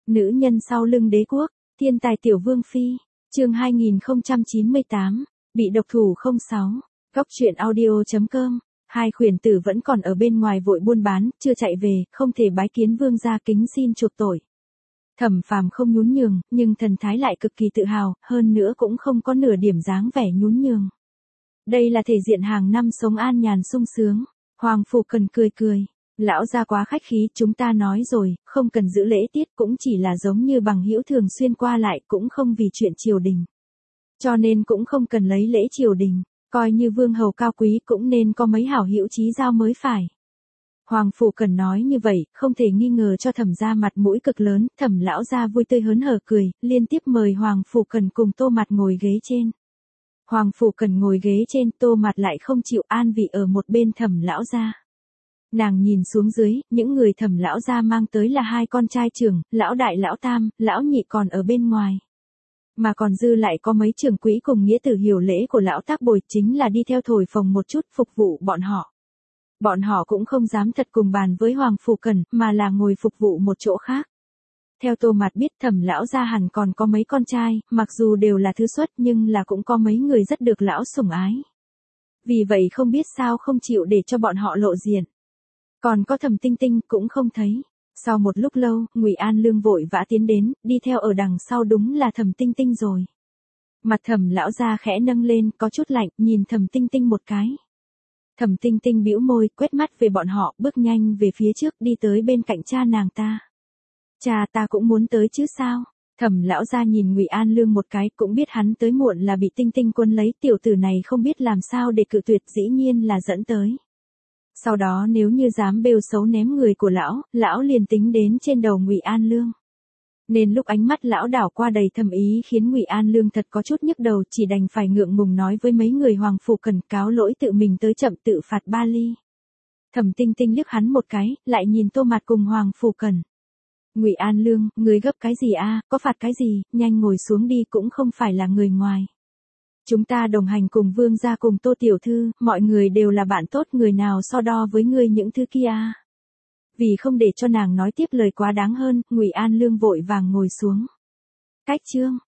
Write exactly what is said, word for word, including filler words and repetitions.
Nữ nhân sau lưng đế quốc, thiên tài tiểu vương phi, chương hai nghìn không trăm chín mươi tám, bị độc thủ không sáu, góc truyện audio chấm com. Hai khuyển tử vẫn còn ở bên ngoài vội buôn bán, chưa chạy về, không thể bái kiến vương gia kính xin chuộc tội. Thẩm Phàm không nhún nhường, nhưng thần thái lại cực kỳ tự hào, hơn nữa cũng không có nửa điểm dáng vẻ nhún nhường. Đây là thể diện hàng năm sống an nhàn sung sướng. Hoàng Phủ Cần cười cười, lão gia quá khách khí, chúng ta nói rồi, không cần giữ lễ tiết, cũng chỉ là giống như bằng hữu thường xuyên qua lại, cũng không vì chuyện triều đình. Cho nên cũng không cần lấy lễ triều đình, coi như vương hầu cao quý cũng nên có mấy hảo hữu chí giao mới phải. Hoàng Phủ Cần nói như vậy, không thể nghi ngờ cho Thẩm gia mặt mũi cực lớn, Thẩm lão gia vui tươi hớn hở cười, liên tiếp mời Hoàng Phủ Cần cùng Tô Mặt ngồi ghế trên. Hoàng Phủ Cần ngồi ghế trên, Tô Mặt lại không chịu an vị ở một bên Thẩm lão gia. Nàng nhìn xuống dưới, những người Thẩm lão gia mang tới là hai con trai trưởng, lão đại lão tam, lão nhị còn ở bên ngoài. Mà còn dư lại có mấy trưởng quỹ cùng nghĩa tử hiểu lễ của lão tác bồi, chính là đi theo thổi phồng một chút phục vụ bọn họ. Bọn họ cũng không dám thật cùng bàn với Hoàng Phủ Cần, mà là ngồi phục vụ một chỗ khác. Theo Tô Mạt biết Thẩm lão gia hẳn còn có mấy con trai, mặc dù đều là thứ xuất nhưng là cũng có mấy người rất được lão sủng ái. Vì vậy không biết sao không chịu để cho bọn họ lộ diện. Còn có Thẩm Tinh Tinh cũng không thấy. Sau một lúc lâu, Ngụy An Lương vội vã tiến đến, đi theo ở đằng sau đúng là Thẩm Tinh Tinh rồi. Mặt Thẩm lão gia khẽ nâng lên, có chút lạnh, nhìn Thẩm Tinh Tinh một cái. Thẩm Tinh Tinh bĩu môi, quét mắt về bọn họ, bước nhanh về phía trước, đi tới bên cạnh cha nàng ta. Cha ta cũng muốn tới chứ sao? Thẩm lão gia nhìn Ngụy An Lương một cái, cũng biết hắn tới muộn là bị Tinh Tinh quân lấy, tiểu tử này không biết làm sao để cự tuyệt, dĩ nhiên là dẫn tới. Sau đó nếu như dám bêu xấu ném người của lão, lão liền tính đến trên đầu Ngụy An Lương. Nên lúc ánh mắt lão đảo qua đầy thâm ý khiến Ngụy An Lương thật có chút nhức đầu, chỉ đành phải ngượng ngùng nói với mấy người Hoàng Phủ Cần cáo lỗi tự mình tới chậm tự phạt ba ly. Thẩm Tinh Tinh liếc hắn một cái, lại nhìn Tô Mạt cùng Hoàng Phủ Cần. Ngụy An Lương, người gấp cái gì a? Có phạt cái gì, nhanh ngồi xuống đi, cũng không phải là người ngoài. Chúng ta đồng hành cùng vương gia cùng Tô tiểu thư, mọi người đều là bạn tốt, người nào so đo với ngươi những thứ kia. Vì không để cho nàng nói tiếp lời quá đáng hơn, Ngụy An Lương vội vàng ngồi xuống. Cách chương,